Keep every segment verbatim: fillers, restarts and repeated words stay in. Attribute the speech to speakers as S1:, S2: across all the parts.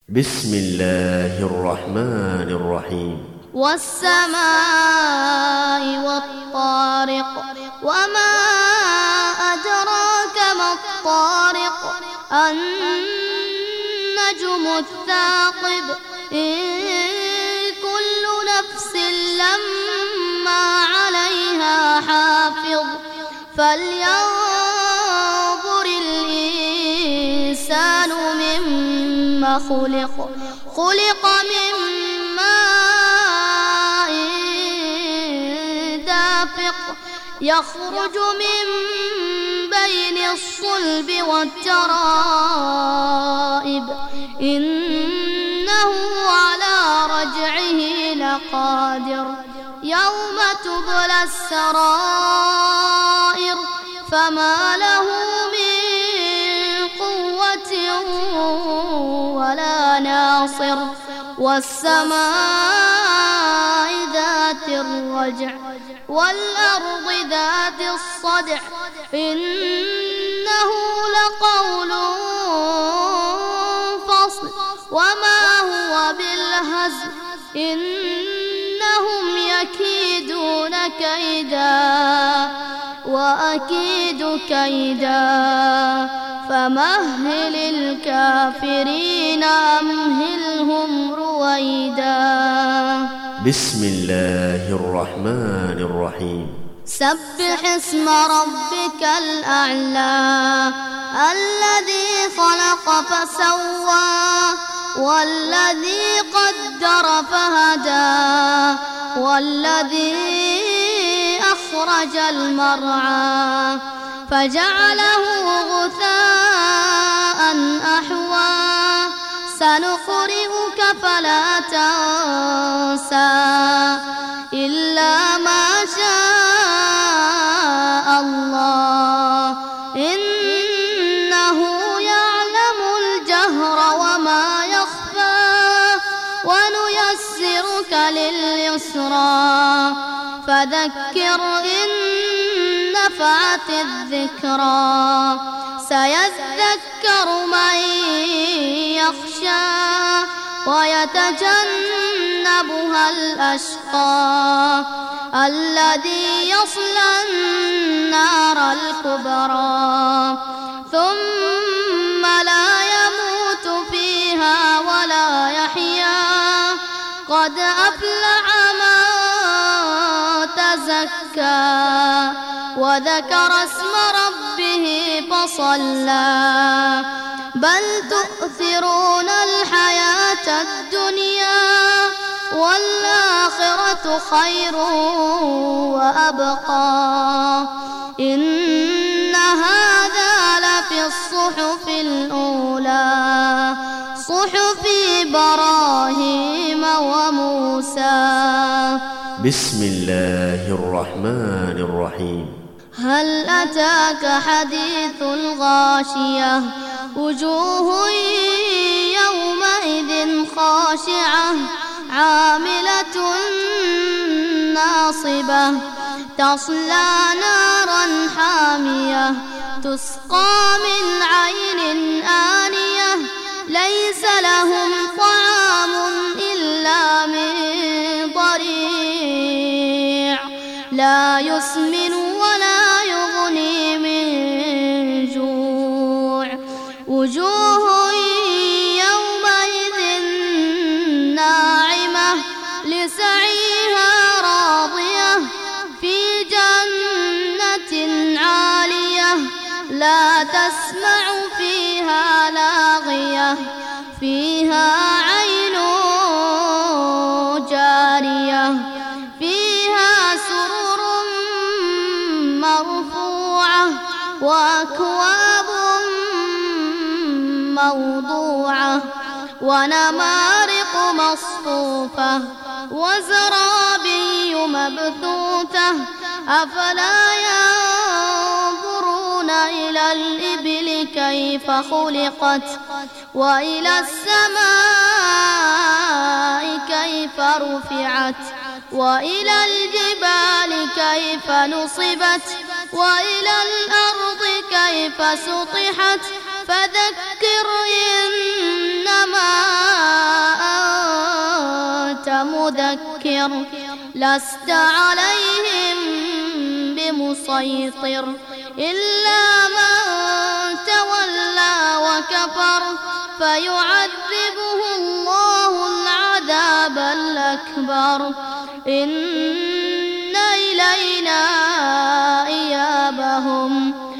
S1: بسم الله الرحمن الرحيم.
S2: والسماء والطارق وما أدراك ما الطارق النجم الثاقب إن كل نفس لما عليها حافظ فلينظر الإنسان مما خلق خلق من ماء دافق يخرج من بين الصلب والترائب إنه على رجعه لقادر يوم تبلى السرائر فما له من قوة ولا ناصر والسماء ذات الرجع والأرض ذات الصدع إنه لقول فصل وما هو بالهزل إنهم يكيدون كيدا وأكيد كيدا فمهل الكافرين أمهلهم رويدا.
S1: بسم الله الرحمن الرحيم.
S2: سبح اسم ربك الأعلى الذي خلق فسوى والذي قدر فهدى والذي أخرج المرعى فجعله غثاء أحوى سنقرئك فلا تنسى إلا ما شاء الله إنه يعلم الجهر وما يخفى ونيسرك لليسرى فذكر إن نفعت الذكرى سيذكر من يخشى ويتجنبها الأشقى الذي يصلى النار الكبرى ثم لا يموت فيها ولا يحيا قد أفلح من تزكى وذكر اسم ربه فصلى بل تؤثرون الحياة الدنيا والآخرة خير وأبقى إن هذا لفي الصحف الأولى صحف إبراهيم وموسى.
S1: بسم الله الرحمن الرحيم.
S2: هل أتاك حديث الغاشية وجوه يومئذ خاشعة عاملة ناصبة تصلى نارا حامية تسقى من عين آنية ليس لهم طعام إلا من ضريع لا يسمن ولا يغني من جوع وجوه يومئذ ناعمة لسعيها راضية في جنة عالية لا تسمع فيها لاغية فيها عين جارية فيها سرر مرفوعة وأكواب موضوعة ونمارق مصفوفة وزرابي مبثوثة أفلا ينظرون إلى الإبل كيف خلقت وإلى السماء كيف رفعت وإلى الجبال كيف نصبت وإلى الأرض كيف سطحت فذكر إنما مذكر لست عليهم بمسيطر إلا من تولى وكفر فيعذبه الله العذاب الأكبر إن إلينا إيابهم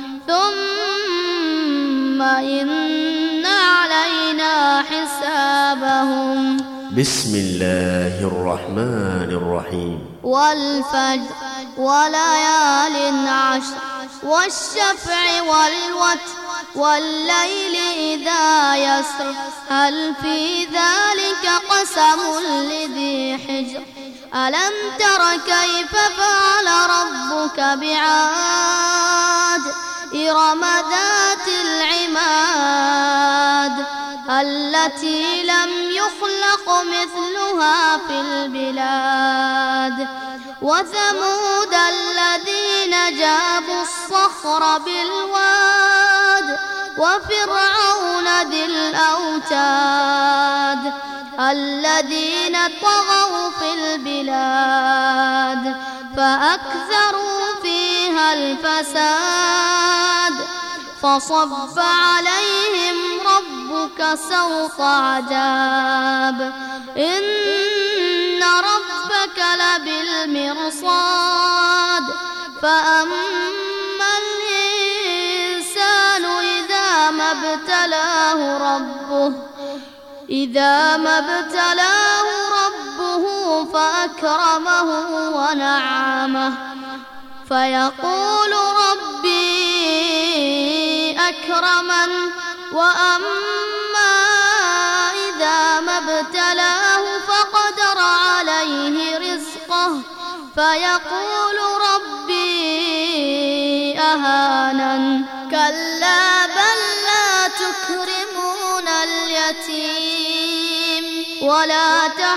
S2: ثم إن علينا حسابهم.
S1: بسم الله الرحمن الرحيم.
S2: والفجر وليال عشر والشفع والوتر والليل إذا يسر هل في ذلك قسم لذي حجر ألم تر كيف فعل ربك بعاد إرم ذات العماد التي لم يخلق مثلها في البلاد وثمود الذين جابوا الصخر بالواد وفرعون ذي الأوتاد الذين طغوا في البلاد فأكثروا فيها الفساد فصب عليهم ربك سوط عذاب إن ربك لبالمرصاد فأما الإنسان إذا ما ابتلاه ربه إذا ما ابتلاه ربه فأكرمه ونعمه فيقول ربي أكرمن وأما إذا ما ابتلاه فقدر عليه رزقه فيقول ربي أهانن كلا بل لا تكرمون اليتيم ولا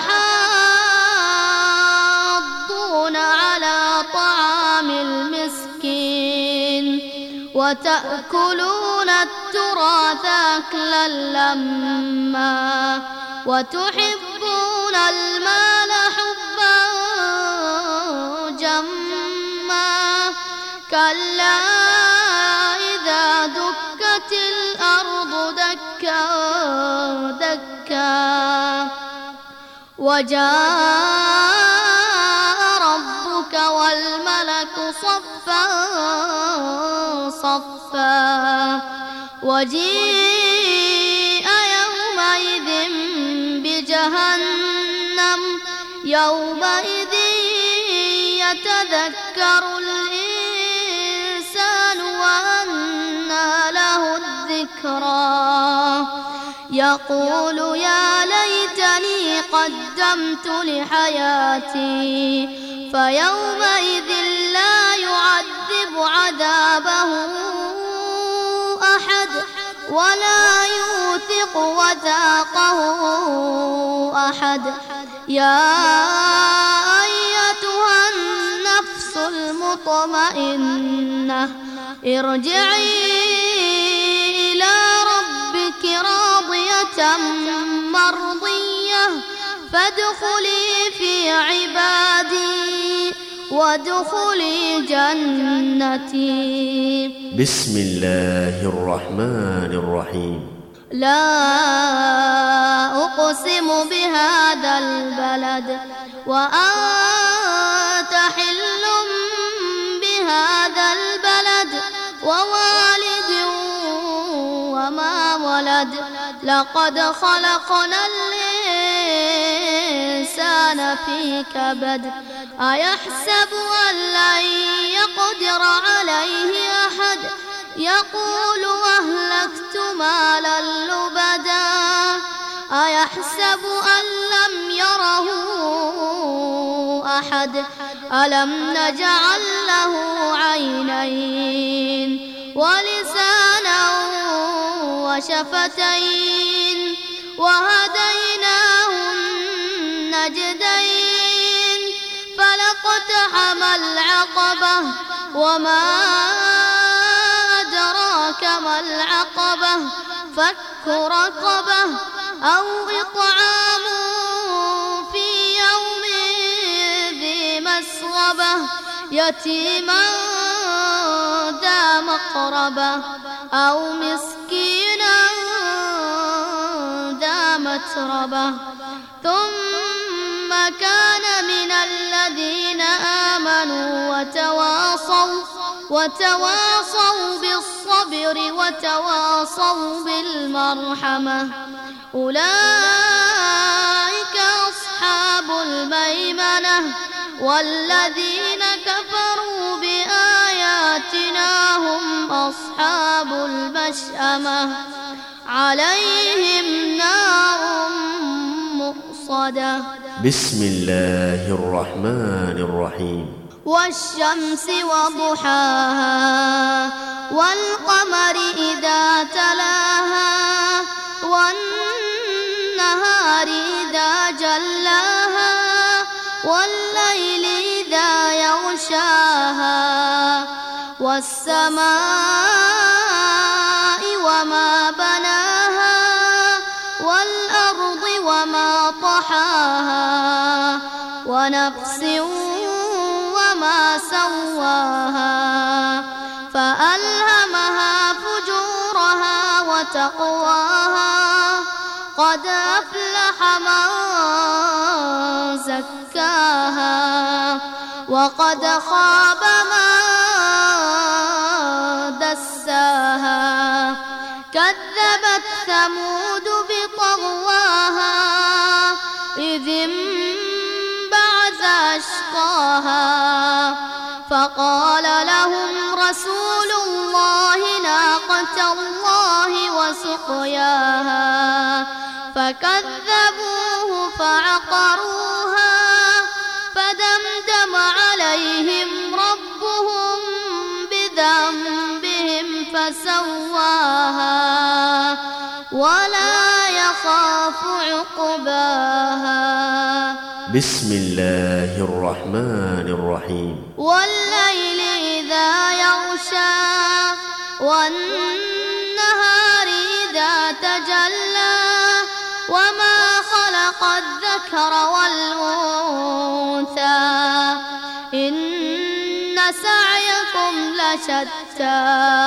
S2: تحاضون على طعام المسكين وتأكلون التراث أكلا لما وتحبون المال حبا جما كلا إذا دكت الأرض دكا دكا وجاء ربك والملك صفا صفا وجيء يومئذ بجهنم يومئذ يتذكر الإنسان وأنى له الذكرى يقول يا ليتني قدمت لحياتي فيومئذ لا يعذب عذابه أحد ولا يوثق وثاقه أحد يا أيتها النفس المطمئنة ارجعي إلى ربك راضية مرضية فادخلي في عبادي وادخلي جنتي.
S1: بسم الله الرحمن الرحيم.
S2: لا أقسم بهذا البلد وأنت حل بهذا البلد ووالد وما ولد لقد خلقنا الإنسان في كبد أيحسب أن لن يقدر عليه أحد يقول أهلكت مالا لبدا أيحسب أن لم يره أحد ألم نجعل له عينين ولسانا وشفتين وهديناه النجدين فلاقتحم العقبة وما أدراك ما العقبة فك رقبة أو إطعام في يوم يتيما ذا مقربة أو مسكينا ذا متربة ثم كان من الذين آمنوا وتواصوا وتواصوا بالصبر وتواصوا بالمرحمة أولئك أصحاب الميمنة والذين كفروا بآياتنا هم أصحاب المشأمة عليهم نار مؤصدة.
S1: بسم الله الرحمن الرحيم.
S2: والشمس وضحاها والقمر إذا تلاها والنهار إذا جلاها والليل إذا يغشاها والسماء وما بناها والأرض وما طحاها ونفس وما سواها فألهمها فجورها وتقواها قد أفلح من زكاها وقد خاب من دساها كذبت ثمود بطغواها إذ انبعث أشقاها فقال لهم رسول الله ناقة الله وسقياها فكذبوه فعقروها فدمدم عليهم ربهم بذنبهم فسواها ولا يخاف عقباها.
S1: بسم الله الرحمن الرحيم.
S2: والليل إذا يغشى والنهار إذا تجلى وما خلق الذكر والأنثى إن سعيكم لشتى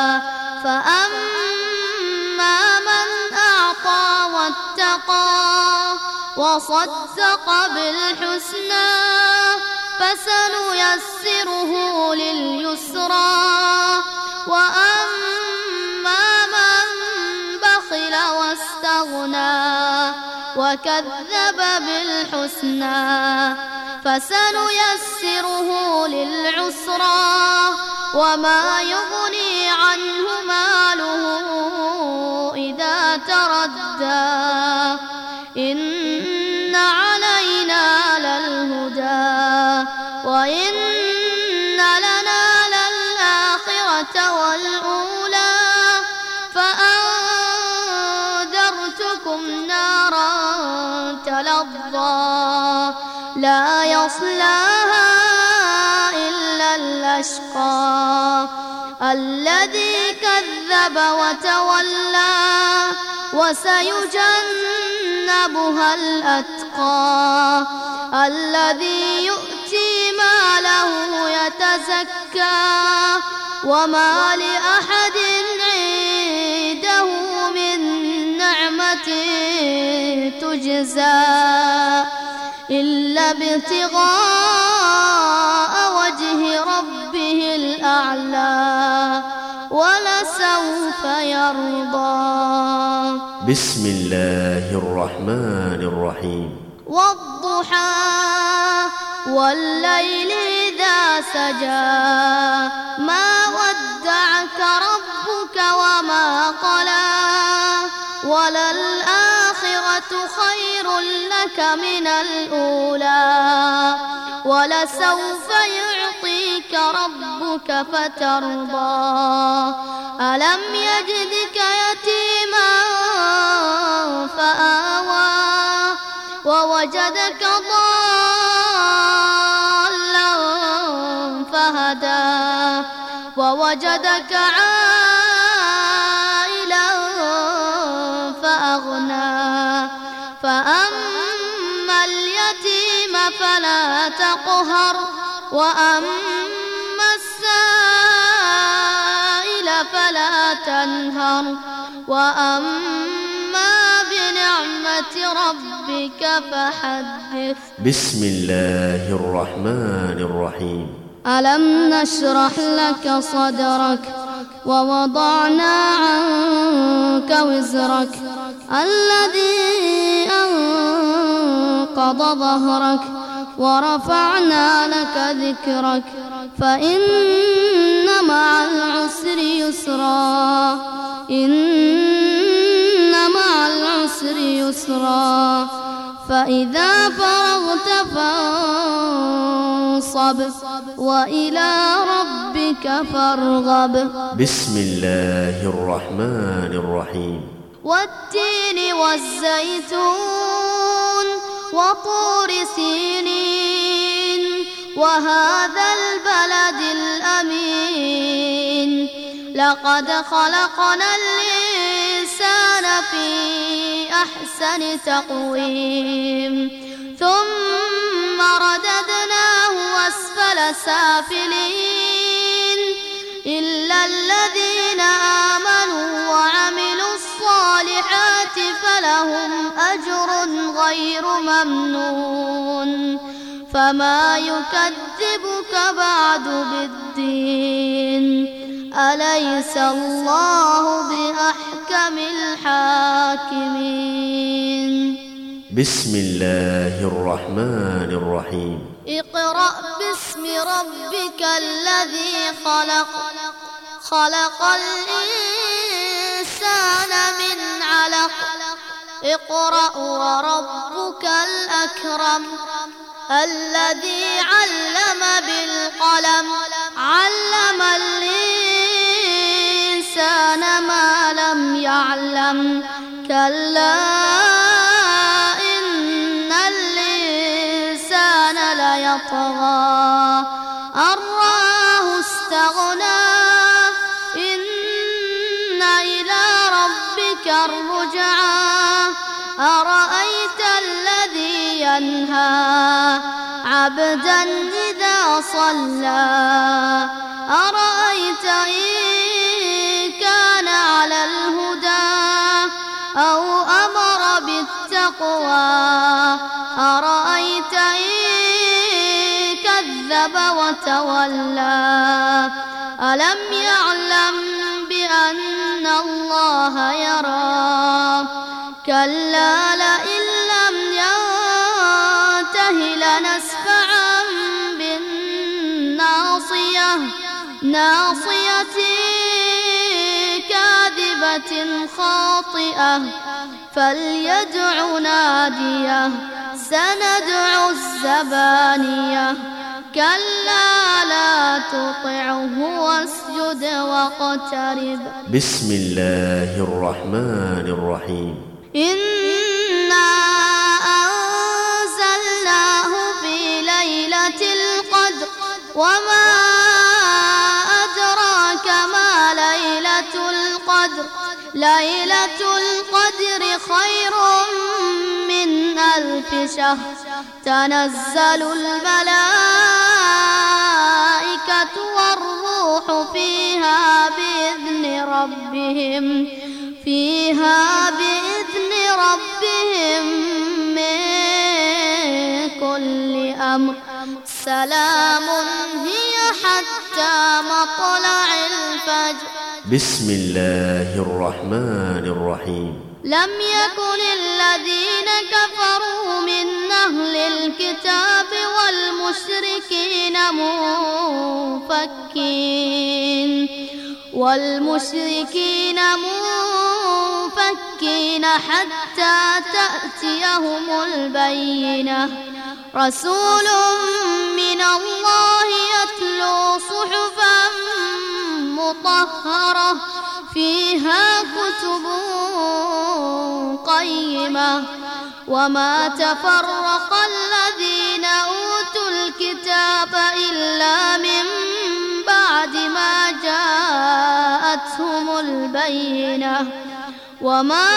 S2: فأما من أعطى واتقى وصدق بالحسنى فسنيسره لليسرى وأما من بخل واستغنى وكذب بالحسنى فسنيسره للعسرى وما يغني عنه ماله إذا تردى إن علينا للهدى وإن لنا للآخرة والأولى فأنذرتكم نارا تلظى لا يصلاها إلا الأشقى الذي كذب وتولى وسيجنبها الأتقى الذي يؤتي ماله يتزكى وما لأحد عنده من نعمة تجزى إلا ابتغاء وجه ربه الأعلى ولسوف يرضى.
S1: بسم الله الرحمن الرحيم.
S2: والضحى والليل إذا سجى ما ودعك ربك وما قلى وللآخرة خير لك من الأولى ولسوف يعطيك ربك فترضى ألم يجدك يتيما فآوى ووجدك ضالا فهدى ووجدك عائلا فأغنى فأما اليتيم فلا تقهر وأما تنهر وأما بنعمة ربك فحدث.
S1: بسم الله الرحمن الرحيم.
S2: ألم نشرح لك صدرك ووضعنا عنك وزرك الذي أنقض ظهرك ورفعنا لك ذكرك فإن مع العسر يسرا إن مع العسر يسرا فإذا فرغت فانصب وإلى ربك فارغب.
S1: بسم الله الرحمن الرحيم.
S2: والتين والزيتون وطور سينين وهذا البلد الأمين لقد خلقنا الإنسان في أحسن تقويم ثم رددناه أسفل سافلين إلا الذين آمنوا وعملوا الصالحات فلهم أجر غير ممنون فما يكذبك بعد بالدين أليس الله بأحكم الحاكمين.
S1: بسم الله الرحمن الرحيم.
S2: اقرأ باسم ربك الذي خلق خلق الإنسان من علق اقرأ وربك الأكرم الذي علم بالقلم علم الإنسان ما لم يعلم كلا إن الإنسان ليطغى أن رآه استغنى إن إلى ربك الرجعى أرأيت الذي ينهى عبدا إذا صلى أرأيت إن كان على الهدى أو أمر بالتقوى أرأيت إن كذب وتولى ألم يعلم بأن الله يرى كلا لئن لم ينته لنسفعا بالناصية ناصية كاذبة خاطئة فليدع ناديه سندع الزبانية كلا لا تطعه واسجد واقترب.
S1: بسم الله الرحمن الرحيم.
S2: إنا أنزلناه في ليلة القدر وما أدراك ما ليلة القدر ليلة القدر خير من ألف شهر تنزل الملائكة والروح فيها بإذن ربهم فيها بإذن ربهم من كل أمر سلام هي حتى مطلع الفجر.
S1: بسم الله الرحمن الرحيم.
S2: لم يكن الذين كفروا من أهل الكتاب والمشركين منفكين والمشركين منفكين حتى تأتيهم البينة رسول من الله يتلو صحفا مطهرة فيها كتب قيمة وما تفرق الذين أوتوا الكتاب إلا من بعد ما جاءتهم البينة وما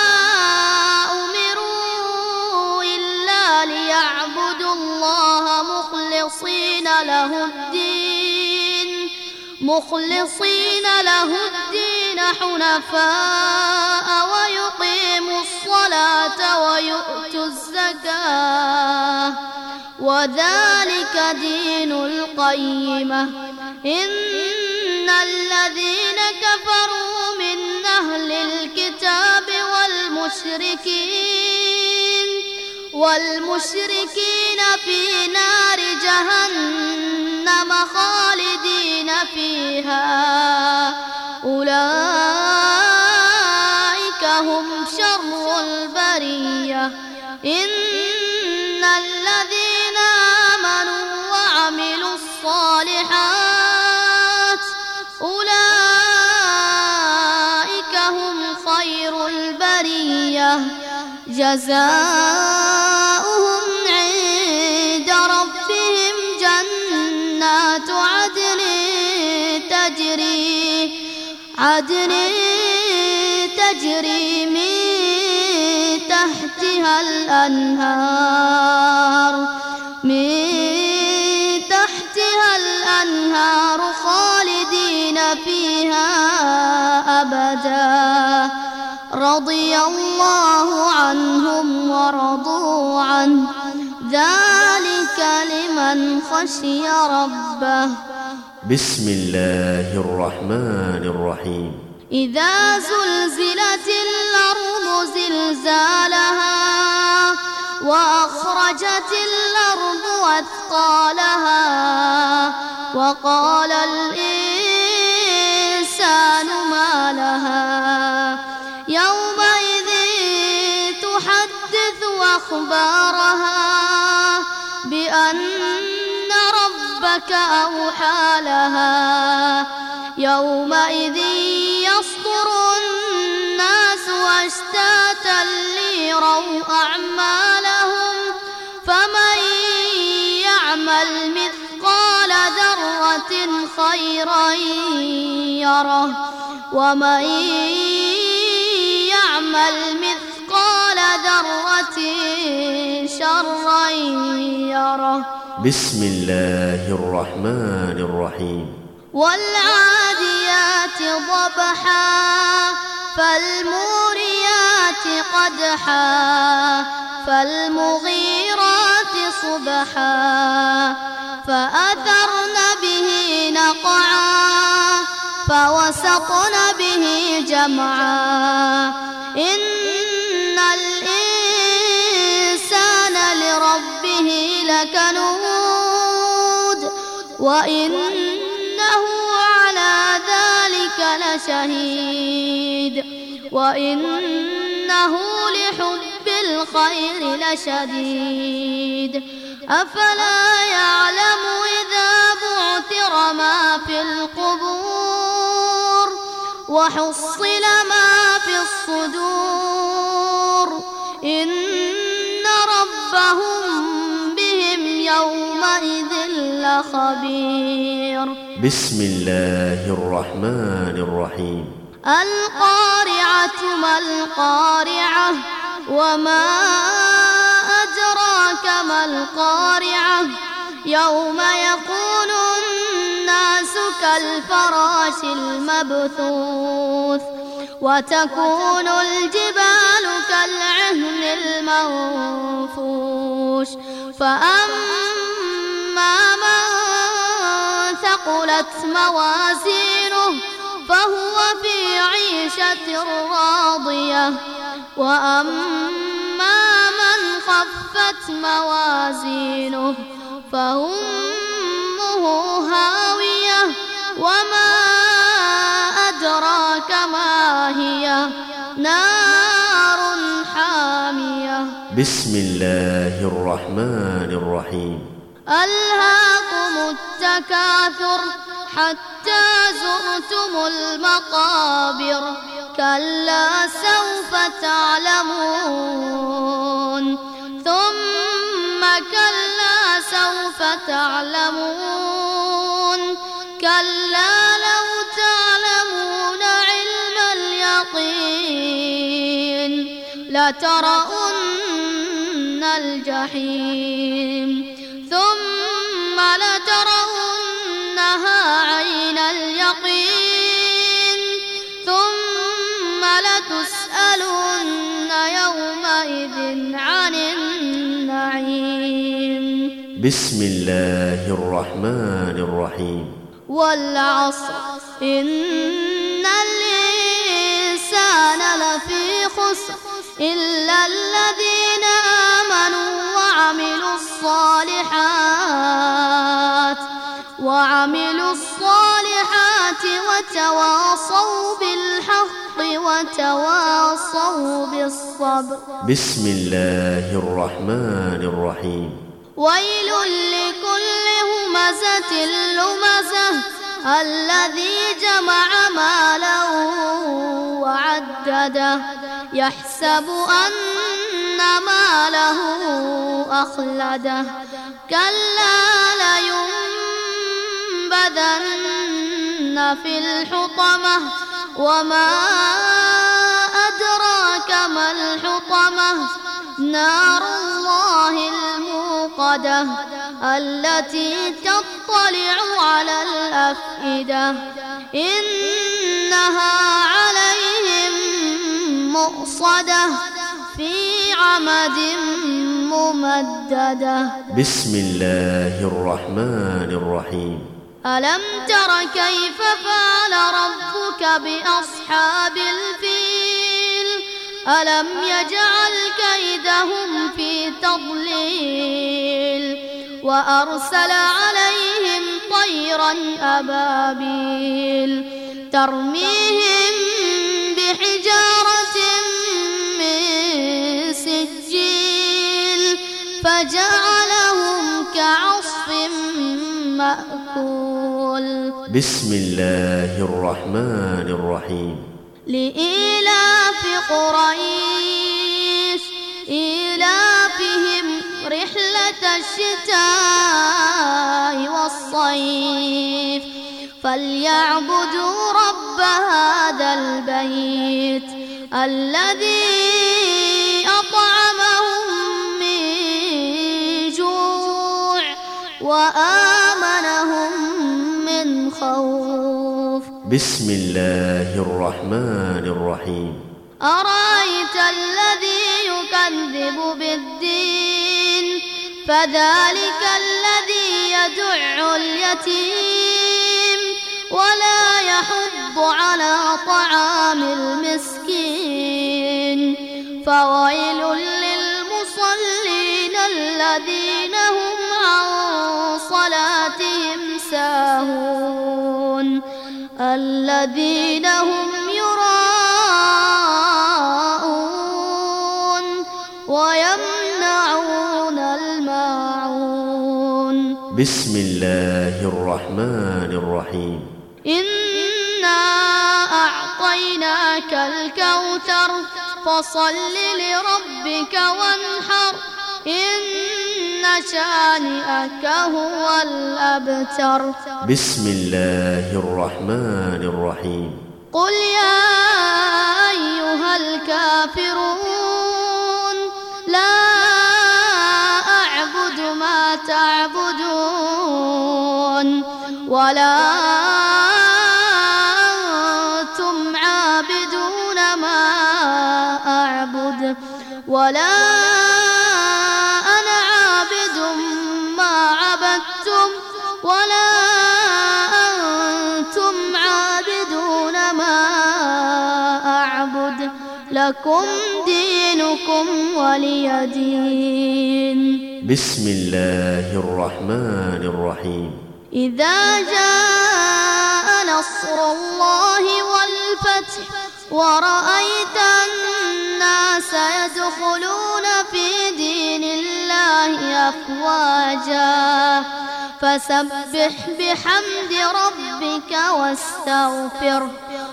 S2: أمروا إلا ليعبدوا الله مخلصين له الدين مخلصين له الدين حنفاء ويقيموا الصلاة ويؤتوا الزكاة وذلك دين القيمة. إن الذين كفروا من أهل الكتاب والمشركين والمشركين في نار جهنم خالدين فيها أولئك هم شر البرية. إن الذين آمنوا وعملوا الصالحات أولئك هم خير البرية جزاؤهم عند ربهم جنات عدن تجري عدن تجري من تحتها الأنهار من تحتها الأنهار خالدين فيها أبدا رضي الله عنهم ورضوا عنه ذلك لمن خشي ربه.
S1: بسم الله الرحمن الرحيم.
S2: إذا زلزلت الأرض زلزالها وأخرجت الأرض أثقالها وقال الإنسان ما لها يومئذ تحدث أخبارها بأن ربك أوحى لها يومئذ يصدر الناس أشتاتا ليروا أعمالهم فمن يعمل مثقال ذرة خيرا يره ومن يعمل مثقال ذرة شرا يره.
S1: بسم الله الرحمن الرحيم.
S2: والعاديات ضبحا فالموريات قدحا فالمغيرات صبحا فأثرن به نقعا فوسطن به جمعا. إن الإنسان لربه لكنود وإنه على ذلك لشهيد وإنه لحب الخير لشديد. أفلا يعلم إذا بعثر ما في القبور وحصل ما في الصدور إن ربهم بهم يومئذ لخبير.
S1: بسم الله الرحمن الرحيم.
S2: القارعة ما القارعة وما أدراك ما القارعة يوم يكون الناس كالفراش المبثوث وتكون الجبال كالعهن المنفوش فأما من ثقلت موازينه فهو في عيشة راضية وأما من خفت موازينه فأمه هاوية وما أدراك ما هي نار حامية.
S1: بسم الله الرحمن الرحيم.
S2: ألهاكم التكاثر حتى زرتم المقابر كلا سوف تعلمون ثم كلا سوف تعلمون كلا لو تعلمون علم اليقين لترؤن الجحيم ثم لترونها عين اليقين ثم
S1: بسم الله الرحمن الرحيم
S2: والعصر إن الإنسان لفي خسر إلا الذين آمنوا وعملوا الصالحات وعملوا الصالحات وتواصوا بالحق وتواصوا بالصبر.
S1: بسم الله الرحمن الرحيم
S2: ويل لكل همزة لمزة الذي جمع مالا وعدده يحسب أن ماله أخلده كلا لينبذن في الحطمة وما أدراك ما الحطمة نار الله الموقدة التي تطلع على الأفئدة إنها عليهم مؤصدة في عمد ممددة.
S1: بسم الله الرحمن الرحيم
S2: ألم تر كيف فعل ربك بأصحاب الفيل ألم يجعل كيدهم في تضليل وأرسل عليهم طيرا أبابيل ترميهم بحجارة من سجيل فجعلهم كعصف مأكول.
S1: بسم الله الرحمن الرحيم
S2: لإيلاف قريش إيلافهم رحلة الشتاء والصيف فليعبدوا رب هذا البيت الذي أطعمهم من جوع وآمنهم من خوف.
S1: بسم الله الرحمن الرحيم
S2: أرأيت الذي يكذب بالدين فذلك الذي يدع اليتيم ولا يحض على طعام المسكين فويل للمصلين الذين هم عن صلاتهم ساهون الذين هم يراءون ويمنعون الماعون.
S1: بسم الله الرحمن الرحيم
S2: إنا أعطيناك الكوثر فصل لربك وانحر إن شانئك هو الأبتر.
S1: بسم الله الرحمن الرحيم
S2: قل يا أيها الكافرون لا أعبد ما تعبدون ولا أنتم عابدون ما أعبد ولا أنا عابد ما عبدتم ولا أنتم عابدون ما أعبد لكم دينكم ولي دين.
S1: بسم الله الرحمن الرحيم
S2: إذا جاء نصر الله والفتح ورأيت الناس يدخلون في دين الله أفواجا فسبح بحمد ربك واستغفر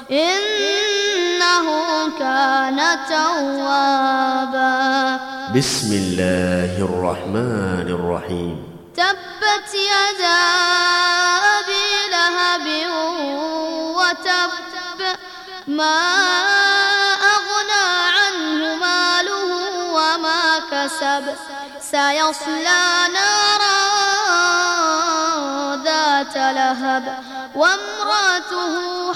S2: إنه كان توابا.
S1: بسم الله الرحمن الرحيم
S2: تبت يدا أبي لهب وتب ما أغنى عنه ماله وما كسب سيصلى نارا ذات لهب وامرأته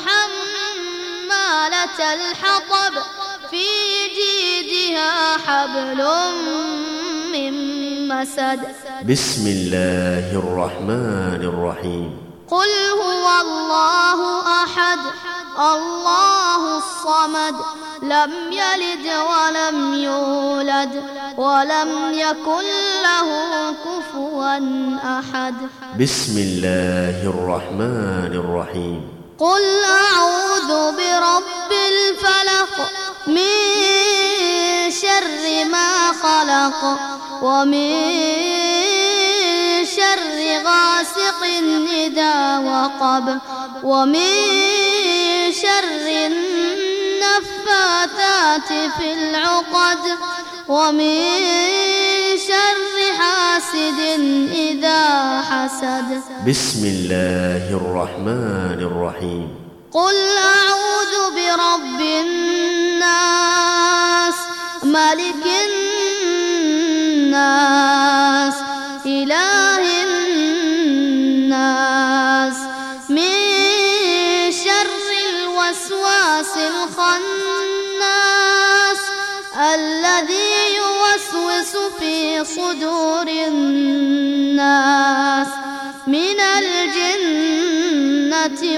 S2: حمالة الحطب في جيدها حبل من مسد
S1: بسم الله الرحمن الرحيم
S2: قل هو الله أحد الله الصمد لم يلد ولم يولد ولم يكن له كفوا أحد
S1: بسم الله الرحمن الرحيم
S2: قل أعوذ برب الفلق من شر ما خلق ومن شر غاسق إذا وقب ومن شر النفاثات في العقد ومن شر حاسد إذا حسد
S1: بسم الله الرحمن الرحيم
S2: قل أعوذ برب الناس ملك الناس إله الناس من شر الوسواس الخناس الذي يوسوس في صدور الناس من الجنة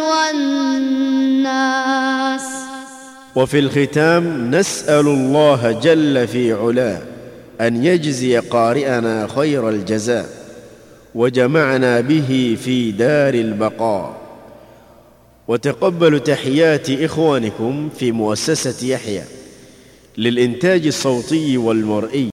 S2: والناس.
S3: وفي الختام نسأل الله جل في علاه أن يجزي قارئنا خير الجزاء وجمعنا به في دار البقاء. وتقبلوا تحيات إخوانكم في مؤسسة يحيى للإنتاج الصوتي والمرئي